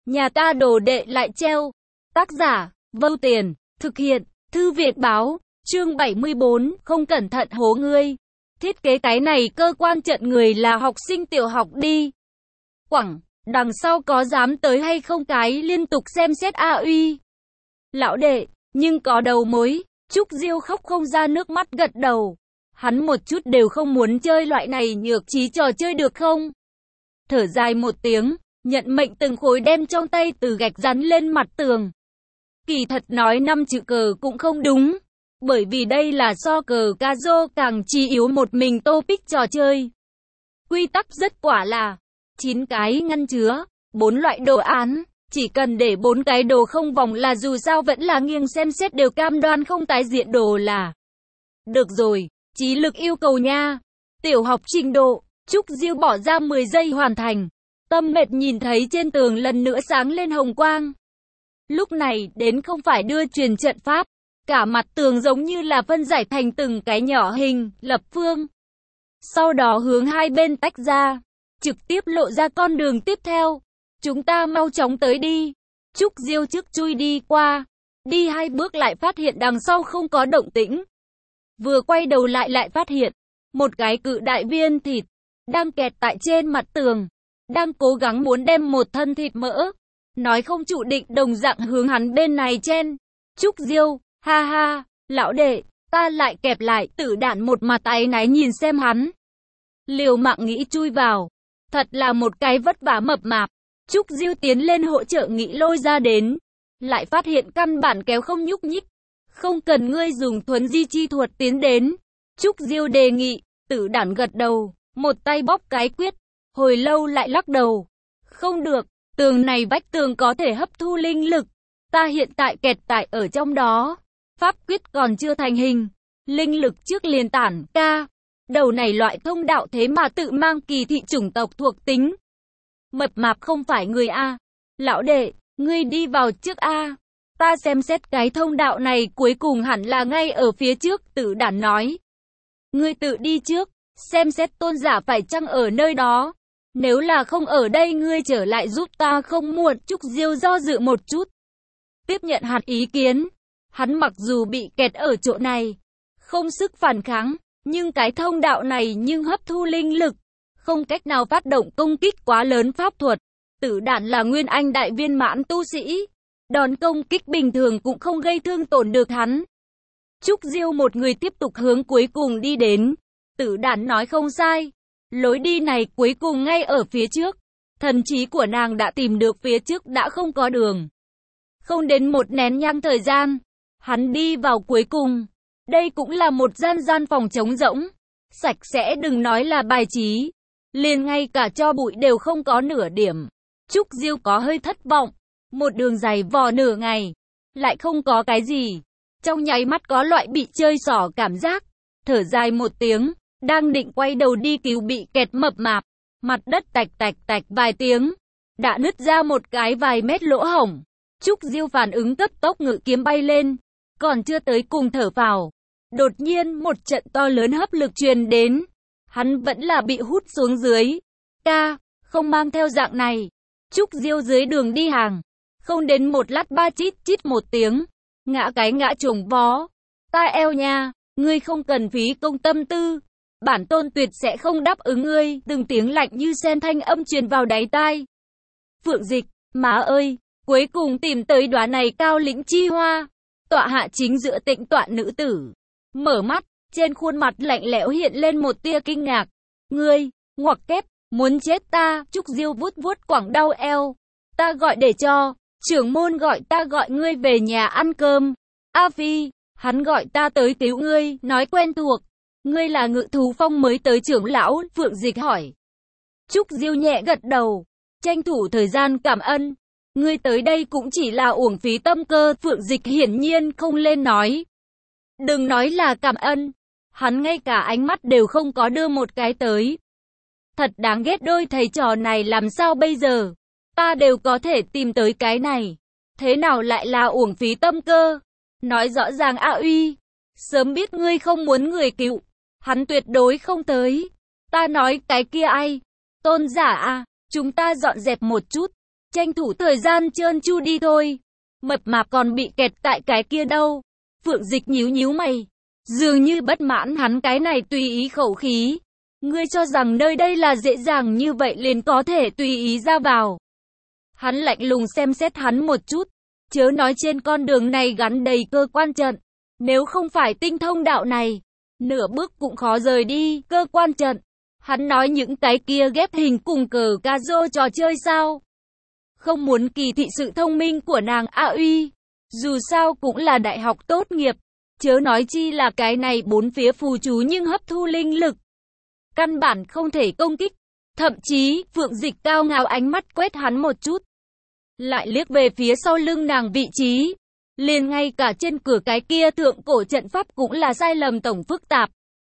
Nhà ta đồ đệ lại treo. Tác giả, Vâu Tiền, thực hiện, Thư viện báo, chương 74, không cẩn thận hố ngươi. Thiết kế cái này cơ quan trận người là học sinh tiểu học đi. Quẳng, đằng sau có dám tới hay không cái liên tục xem xét a uy. Lão đệ, nhưng có đầu mối, Trúc Diêu khóc không ra nước mắt gật đầu. Hắn một chút đều không muốn chơi loại này nhược trí trò chơi được không? Thở dài một tiếng, nhận mệnh từng khối đem trong tay từ gạch rắn lên mặt tường. Kỳ thật nói 5 chữ cờ cũng không đúng, bởi vì đây là so cờ ca rô càng chi yếu một mình topic trò chơi. Quy tắc rất quả là 9 cái ngăn chứa, 4 loại đồ án, chỉ cần để 4 cái đồ không vòng là dù sao vẫn là nghiêng xem xét đều cam đoan không tái diện đồ là. Được rồi, trí lực yêu cầu nha. Tiểu học trình độ, Trúc Diêu bỏ ra 10 giây hoàn thành. Tâm mệt nhìn thấy trên tường lần nữa sáng lên hồng quang. Lúc này đến không phải đưa truyền trận pháp, cả mặt tường giống như là phân giải thành từng cái nhỏ hình, lập phương. Sau đó hướng hai bên tách ra, trực tiếp lộ ra con đường tiếp theo. Chúng ta mau chóng tới đi. Trúc Diêu trước chui đi qua, đi 2 bước lại phát hiện đằng sau không có động tĩnh. Vừa quay đầu lại phát hiện một cái cự đại viên thịt đang kẹt tại trên mặt tường, đang cố gắng muốn đem một thân thịt mỡ, nói không chủ định đồng dạng hướng hắn bên này chen. Trúc Diêu, ha ha, lão đệ, ta lại kẹp lại. Tử Đản một mặt áy náy nhìn xem hắn, liều mạng nghĩ chui vào, thật là một cái vất vả mập mạp. Trúc Diêu tiến lên hỗ trợ nghĩ lôi ra đến, lại phát hiện căn bản kéo không nhúc nhích. Không cần ngươi dùng thuấn di chi thuật tiến đến. Trúc Diêu đề nghị. Tử Đản gật đầu, một tay bóp cái quyết, hồi lâu lại lắc đầu. Không được, tường này vách tường có thể hấp thu linh lực. Ta hiện tại kẹt tại ở trong đó. Pháp quyết còn chưa thành hình. Linh lực trước liền tản ca. Đầu này loại thông đạo thế mà tự mang kỳ thị chủng tộc thuộc tính. Mập mạp không phải người A. Lão đệ, ngươi đi vào trước A. Ta xem xét cái thông đạo này cuối cùng hẳn là ngay ở phía trước. Tử Đản nói. Ngươi tự đi trước, xem xét tôn giả phải chăng ở nơi đó. Nếu là không ở đây ngươi trở lại giúp ta không muộn. Trúc Diêu do dự một chút, tiếp nhận hạt ý kiến. Hắn mặc dù bị kẹt ở chỗ này, không sức phản kháng, nhưng cái thông đạo này nhưng hấp thu linh lực, không cách nào phát động công kích quá lớn pháp thuật. Tử Đản là nguyên anh đại viên mãn tu sĩ, đòn công kích bình thường cũng không gây thương tổn được hắn. Trúc Diêu một người tiếp tục hướng cuối cùng đi đến. Tử Đản nói không sai, lối đi này cuối cùng ngay ở phía trước. Thần trí của nàng đã tìm được phía trước đã không có đường. Không đến một nén nhang thời gian, hắn đi vào cuối cùng. Đây cũng là một gian phòng trống rỗng, sạch sẽ, đừng nói là bài trí, liền ngay cả tro bụi đều không có nửa điểm. Trúc Diêu có hơi thất vọng, một đường giày vò nửa ngày, lại không có cái gì. Trong nháy mắt có loại bị chơi xỏ cảm giác, thở dài một tiếng, đang định quay đầu đi cứu bị kẹt mập mạp. Mặt đất tạch tạch tạch vài tiếng, đã nứt ra một cái vài mét lỗ hổng. Trúc Diêu phản ứng cấp tốc ngự kiếm bay lên, còn chưa tới cùng thở phào. Đột nhiên một trận to lớn hấp lực truyền đến, hắn vẫn là bị hút xuống dưới. Ca, không mang theo dạng này. Trúc Diêu dưới đường đi hàng, không đến một lát ba chít chít một tiếng, ngã cái ngã trùng vó. Ta eo nha, ngươi không cần phí công tâm tư, bản tôn tuyệt sẽ không đáp ứng ngươi. Từng tiếng lạnh như sen thanh âm truyền vào đáy tai. Phượng Dịch, má ơi, cuối cùng tìm tới đóa này cao lĩnh chi hoa. Tọa hạ chính giữa tịnh tọa nữ tử, mở mắt, trên khuôn mặt lạnh lẽo hiện lên một tia kinh ngạc. Ngươi, ngoặc kép, muốn chết ta. Trúc Diêu vuốt vuốt quẳng đau eo. Ta gọi để cho trưởng môn gọi ta gọi ngươi về nhà ăn cơm. A Phi, hắn gọi ta tới cứu ngươi, nói quen thuộc. Ngươi là Ngự Thú Phong mới tới trưởng lão? Phượng Dịch hỏi. Trúc Diêu nhẹ gật đầu, tranh thủ thời gian cảm ơn. Ngươi tới đây cũng chỉ là uổng phí tâm cơ. Phượng Dịch hiển nhiên không lên nói. Đừng nói là cảm ơn, hắn ngay cả ánh mắt đều không có đưa một cái tới. Thật đáng ghét, đôi thầy trò này làm sao bây giờ? Ta đều có thể tìm tới cái này, thế nào lại là uổng phí tâm cơ? Nói rõ ràng A Uy, sớm biết ngươi không muốn người cứu, hắn tuyệt đối không tới. Ta nói cái kia ai? Tôn giả à, chúng ta dọn dẹp một chút. tranh thủ thời gian trơn tru đi thôi. Mập mạp còn bị kẹt tại cái kia đâu. Phượng Dịch nhíu nhíu mày, dường như bất mãn hắn cái này tùy ý khẩu khí. Ngươi cho rằng nơi đây là dễ dàng như vậy liền có thể tùy ý ra vào. Hắn lạnh lùng xem xét hắn một chút, chớ nói trên con đường này gắn đầy cơ quan trận. Nếu không phải tinh thông đạo này, nửa bước cũng khó rời đi cơ quan trận. Hắn nói những cái kia ghép hình cùng cờ ca rô trò chơi sao? Không muốn kỳ thị sự thông minh của nàng A Uy. Dù sao cũng là đại học tốt nghiệp, chớ nói chi là cái này bốn phía phù chú nhưng hấp thu linh lực. Căn bản không thể công kích. Thậm chí, Phượng Dịch cao ngạo ánh mắt quét hắn một chút. Lại liếc về phía sau lưng nàng vị trí. Liền ngay cả trên cửa cái kia thượng cổ trận pháp cũng là sai lầm tổng phức tạp.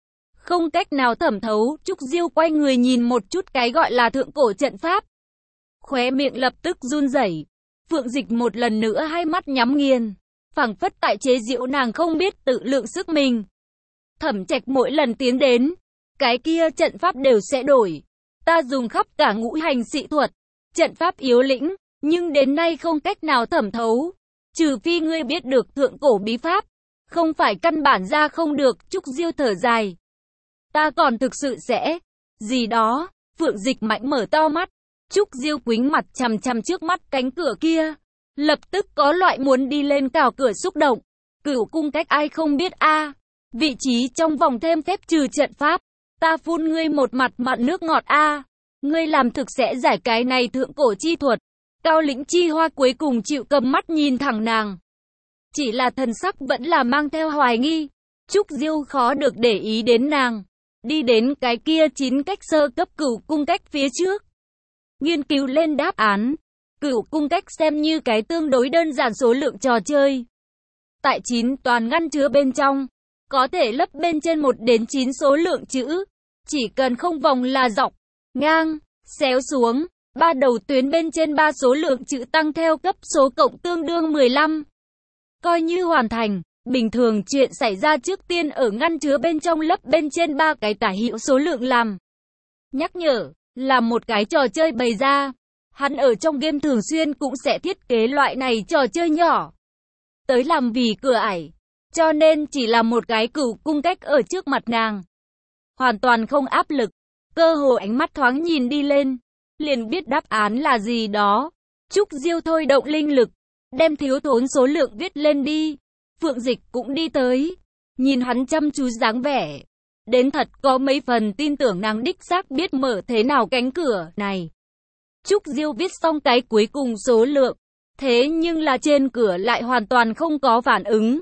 Không cách nào thẩm thấu, Trúc Diêu quay người nhìn một chút cái gọi là thượng cổ trận pháp. Khóe miệng lập tức run rẩy. Phượng Dịch một lần nữa hai mắt nhắm nghiền, phảng phất tại chế giễu nàng không biết tự lượng sức mình. Thẩm Trạch mỗi lần tiến đến, cái kia trận pháp đều sẽ đổi. Ta dùng khắp cả ngũ hành sĩ thuật, trận pháp yếu lĩnh, nhưng đến nay không cách nào thẩm thấu. Trừ phi ngươi biết được thượng cổ bí pháp, không phải căn bản ra không được. Trúc Diêu thở dài. Ta còn thực sự sẽ gì đó. Phượng Dịch mạnh mở to mắt. Trúc Diêu quính mặt chằm chằm trước mắt cánh cửa kia, lập tức có loại muốn đi lên cào cửa xúc động. Cửu cung cách ai không biết a? Vị trí trong vòng thêm phép trừ trận pháp. Ta phun ngươi một mặt mặn nước ngọt a. Ngươi làm thực sẽ giải cái này thượng cổ chi thuật. Cao Lĩnh Chi Hoa cuối cùng chịu cầm mắt nhìn thẳng nàng. Chỉ là thần sắc vẫn là mang theo hoài nghi. Trúc Diêu khó được để ý đến nàng. Đi đến cái kia 9 cách sơ cấp cửu cung cách phía trước. Nghiên cứu lên đáp án. Cửu cung cách xem như cái tương đối đơn giản số lượng trò chơi. Tại 9 toàn ngăn chứa bên trong, có thể lấp bên trên 1 đến 9 số lượng chữ. Chỉ cần không vòng là dọc, ngang, xéo xuống. 3 đầu tuyến bên trên 3 số lượng chữ tăng theo cấp số cộng tương đương 15. Coi như hoàn thành, bình thường chuyện xảy ra trước tiên ở ngăn chứa bên trong lấp bên trên 3 cái tả hữu số lượng làm. Nhắc nhở, là một cái trò chơi bày ra. Hắn ở trong game thường xuyên cũng sẽ thiết kế loại này trò chơi nhỏ. Tới làm vì cửa ải. Cho nên chỉ là một cái cửu cung cách ở trước mặt nàng. Hoàn toàn không áp lực. Cơ hồ ánh mắt thoáng nhìn đi lên. Liền biết đáp án là gì đó. Trúc Diêu thôi động linh lực. Đem thiếu thốn số lượng viết lên đi. Phượng Dịch cũng đi tới. Nhìn hắn chăm chú dáng vẻ. Đến thật có mấy phần tin tưởng nàng đích xác biết mở thế nào cánh cửa này. Trúc Diêu viết xong cái cuối cùng số lượng. Thế nhưng là trên cửa lại hoàn toàn không có phản ứng.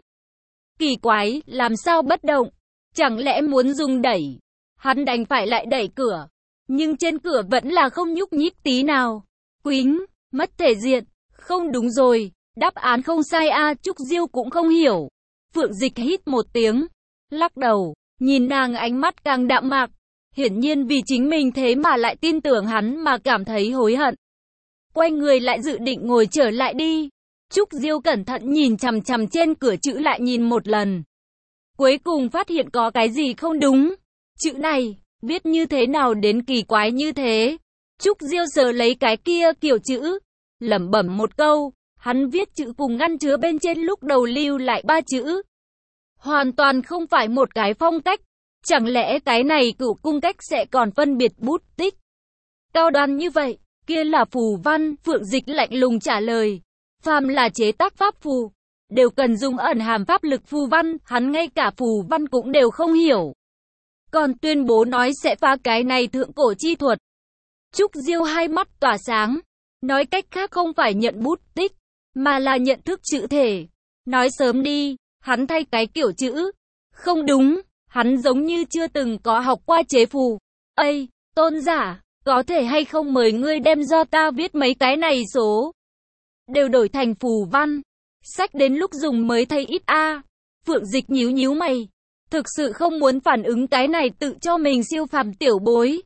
Kỳ quái, làm sao bất động? Chẳng lẽ muốn dùng đẩy? Hắn đành phải lại đẩy cửa. Nhưng trên cửa vẫn là không nhúc nhích tí nào. Quýnh, mất thể diện. Không đúng rồi, đáp án không sai a. Trúc Diêu cũng không hiểu. Phượng Dịch hít một tiếng, lắc đầu, nhìn nàng ánh mắt càng đạm mạc. Hiển nhiên vì chính mình thế mà lại tin tưởng hắn mà cảm thấy hối hận. Quay người lại dự định ngồi trở lại đi. Trúc Diêu cẩn thận nhìn chằm chằm trên cửa chữ lại nhìn một lần. Cuối cùng phát hiện có cái gì không đúng. Chữ này, viết như thế nào đến kỳ quái như thế. Trúc Diêu sờ lấy cái kia kiểu chữ, lẩm bẩm một câu. Hắn viết chữ cùng ngăn chứa bên trên lúc đầu lưu lại 3 chữ. Hoàn toàn không phải một cái phong cách. Chẳng lẽ cái này cửu cung cách sẽ còn phân biệt bút tích cao đoan như vậy? Kia là phù văn. Phượng Dịch lạnh lùng trả lời. Phàm là chế tác pháp phù, đều cần dùng ẩn hàm pháp lực phù văn. Hắn ngay cả phù văn cũng đều không hiểu, còn tuyên bố nói sẽ phá cái này thượng cổ chi thuật. Trúc Diêu hai mắt tỏa sáng. Nói cách khác không phải nhận bút tích, mà là nhận thức chữ thể. Nói sớm đi, hắn thay cái kiểu chữ. Không đúng, hắn giống như chưa từng có học qua chế phù. Ây, tôn giả, có thể hay không mời ngươi đem do ta viết mấy cái này số đều đổi thành phù văn. Sách đến lúc dùng mới thấy ít a. Phượng Dịch nhíu nhíu mày. Thực sự không muốn phản ứng cái này tự cho mình siêu phàm tiểu bối.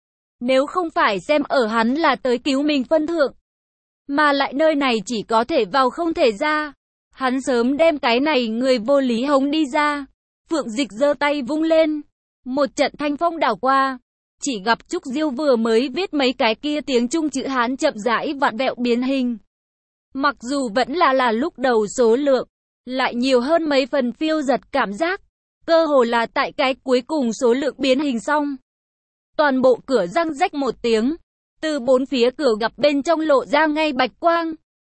Nếu không phải xem ở hắn là tới cứu mình phân thượng, mà lại nơi này chỉ có thể vào không thể ra, hắn sớm đem cái này người vô lý hống đi ra. Phượng Dịch giơ tay vung lên. Một trận thanh phong đảo qua. Chỉ gặp Trúc Diêu vừa mới viết mấy cái kia tiếng Trung chữ Hán chậm rãi vặn vẹo biến hình. Mặc dù vẫn là lúc đầu số lượng, lại nhiều hơn mấy phần phiêu giật cảm giác. Cơ hồ là tại cái cuối cùng số lượng biến hình xong. Toàn bộ cửa răng rách một tiếng. Từ bốn phía cửa gặp bên trong lộ ra ngay bạch quang.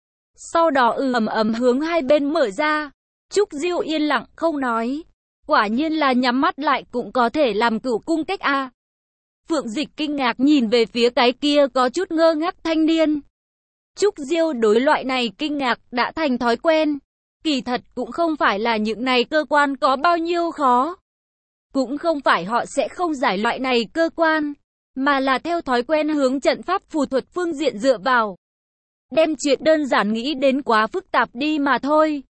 Sau đó ầm ầm hướng hai bên mở ra. Trúc Diêu yên lặng không nói. Quả nhiên là nhắm mắt lại cũng có thể làm cửu cung cách a. Phượng Dịch kinh ngạc nhìn về phía cái kia có chút ngơ ngác thanh niên. Trúc Diêu đối loại này kinh ngạc đã thành thói quen. Kỳ thật cũng không phải là những này cơ quan có bao nhiêu khó. Cũng không phải họ sẽ không giải loại này cơ quan, mà là theo thói quen hướng trận pháp phù thuật phương diện dựa vào. Đem chuyện đơn giản nghĩ đến quá phức tạp đi mà thôi.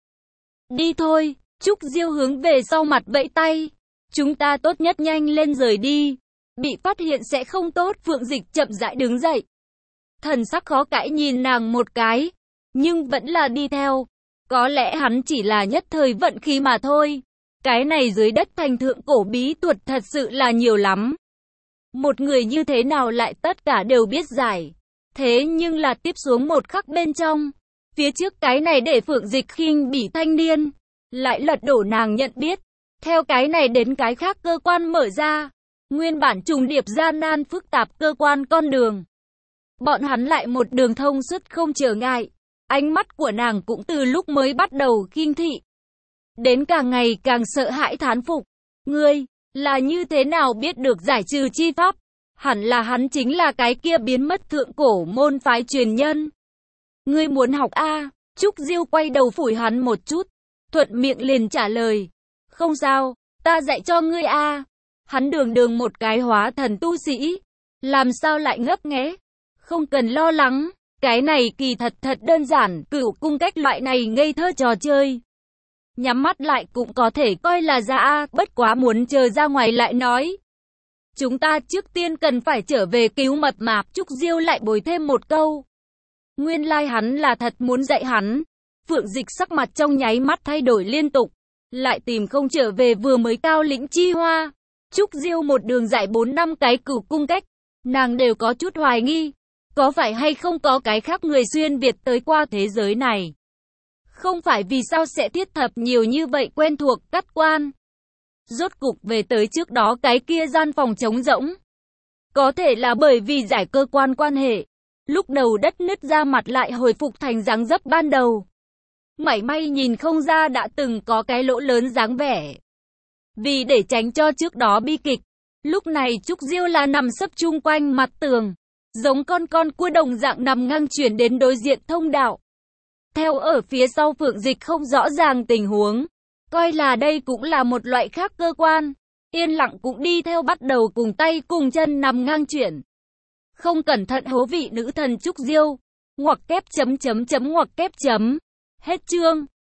Đi thôi, Trúc Diêu hướng về sau mặt vẫy tay. Chúng ta tốt nhất nhanh lên rời đi. Bị phát hiện sẽ không tốt. Phượng Dịch chậm rãi đứng dậy. Thần sắc khó cãi nhìn nàng một cái, nhưng vẫn là đi theo. Có lẽ hắn chỉ là nhất thời vận khí mà thôi. Cái này dưới đất thành thượng cổ bí thuật thật sự là nhiều lắm. Một người như thế nào lại tất cả đều biết giải. Thế nhưng là tiếp xuống một khắc bên trong. Phía trước cái này để Phượng Dịch khinh bỉ thanh niên. Lại lật đổ nàng nhận biết. Theo cái này đến cái khác cơ quan mở ra. Nguyên bản trùng điệp gian nan phức tạp cơ quan con đường. Bọn hắn lại một đường thông suốt không trở ngại. Ánh mắt của nàng cũng từ lúc mới bắt đầu khinh thị. Đến càng ngày càng sợ hãi thán phục. Ngươi, là như thế nào biết được giải trừ chi pháp? Hẳn là hắn chính là cái kia biến mất thượng cổ môn phái truyền nhân. Ngươi muốn học a? Trúc Diêu quay đầu phủi hắn một chút. Thuận miệng liền trả lời. Không sao, ta dạy cho ngươi a. Hắn đường một cái hóa thần tu sĩ. Làm sao lại ngấp nghé? Không cần lo lắng. Cái này kỳ thật đơn giản. Cửu cung cách loại này ngây thơ trò chơi. Nhắm mắt lại cũng có thể coi là ra a, bất quá muốn chờ ra ngoài lại nói. Chúng ta trước tiên cần phải trở về cứu mập mạp. Trúc Diêu lại bồi thêm một câu. Nguyên lai hắn là thật muốn dạy hắn. Phượng Dịch sắc mặt trong nháy mắt thay đổi liên tục. Lại tìm không trở về vừa mới cao lĩnh chi hoa. Trúc Diêu một đường dạy 4 năm cái cửu cung cách. Nàng đều có chút hoài nghi. Có phải hay không có cái khác người xuyên Việt tới qua thế giới này? Không phải vì sao sẽ thiết thập nhiều như vậy quen thuộc cắt quan. Rốt cục về tới trước đó cái kia gian phòng trống rỗng. Có thể là bởi vì giải cơ quan quan hệ. Lúc đầu đất nứt ra mặt lại hồi phục thành dáng dấp ban đầu. Mảy may nhìn không ra đã từng có cái lỗ lớn dáng vẻ. Vì để tránh cho trước đó bi kịch. Lúc này Trúc Diêu là nằm sấp chung quanh mặt tường. Giống con cua đồng dạng nằm ngang chuyển đến đối diện thông đạo. Theo ở phía sau Phượng Dịch không rõ ràng tình huống. Coi là đây cũng là một loại khác cơ quan. Yên lặng cũng đi theo bắt đầu cùng tay cùng chân nằm ngang chuyển. Không cẩn thận hố vị nữ thần Trúc Diêu. Ngoặc kép chấm. Hết chương.